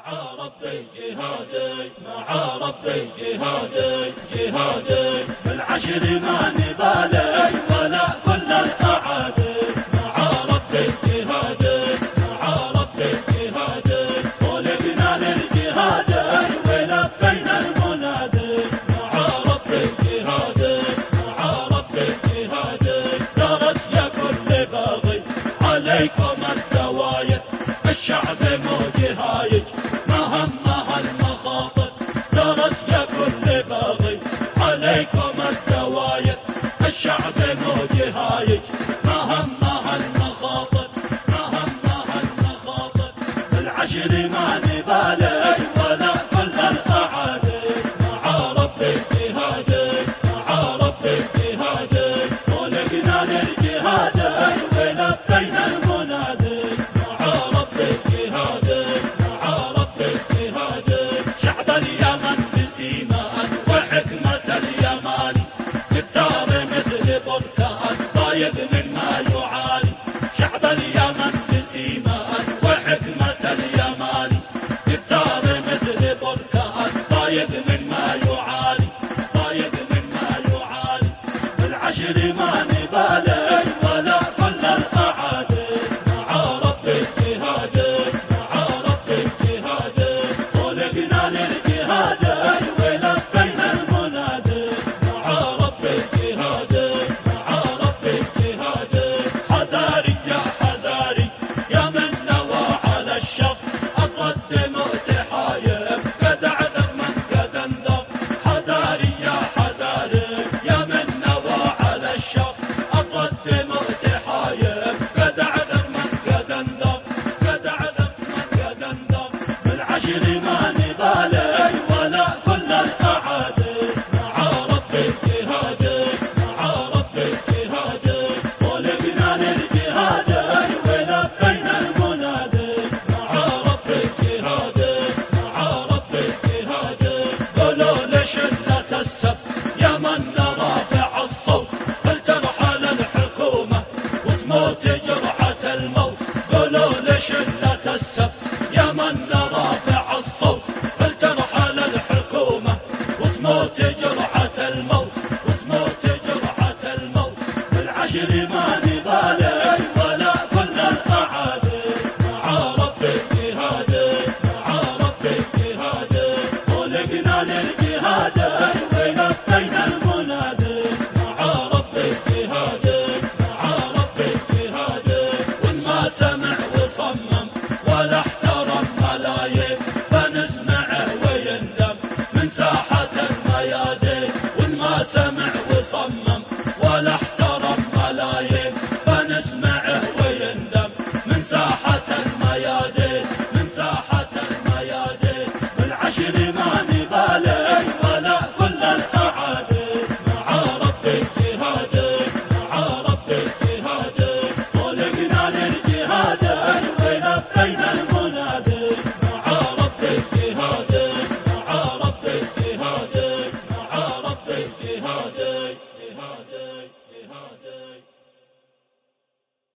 مع ربي جهادي مع ربي جهادي جهادي بالعشر ما نبالي ولا كل الأعادي مع ربي جهادي مع ربي جهادي ولقنا للجهادي ولبينا المنادي مع ربي جهادي مع ربي جهادي دارت يا كل باغي عليكم الدواير الشعب موجه هايج ما همها المخاطر دارت يا كل باغي عليكم الدواير الشعب موجه هايج ما همها المخاطر ما همها المخاطر بالعشر ما نبالي ولا كل الأعادي مع ربي جهادي مع ربي جهادي ولقنا للجهادي ولبينا المنادي مع ربي جهادي مع ربي جهادي شعب اليمن بالإيمان وحكمة اليماني تثار مثل بركان ضايق من ما يعاني شعب اليمن بالإيمان وحكمة اليماني تثار مثل بركان ضايق من ما يعاني ضايق من ما يعاني بالعشر ما نبالي ولا كل الأعادي مع ربي جهادي مع ربي جهادي ولقنا للجهادي ولبينا المنادي مع ربي جهادي مع ربي جهادي حذاري يا حذاري يا من نوى على الشر الرد متحاير قد عذب من قد انذر حذاري يا حذاري يا من نوى على الشر الرد متحاير قد عذب من قد انذر قد عذب من قد انذر بالعشر ما نبالي ولا كل الأعادي مع ربي جهادي مع ربي جهادي ولقنا للجهادي ولبينا المنادي مع ربي جهادي مع ربي جهادي قولوا لشلة السبت يا من رافع الصوت فلترحل الحكومة وتموت جرعة الموت قولوا لشلة السبت يا من رافع الصوت فلترحل الحكومة وتموت جرعة الموت وتموت جرعة الموت بالعشر ما نبالي ولا كل الأعادي مع ربي جهادي مع ربي جهادي ولقنا للجهادي ولبينا المنادي مع ربي جهادي مع ربي جهادي وإن ما سمع وصمم ولا احترم ملايين فنسمعه ويندم من ساحة الميادين وإن ما سمع وصمم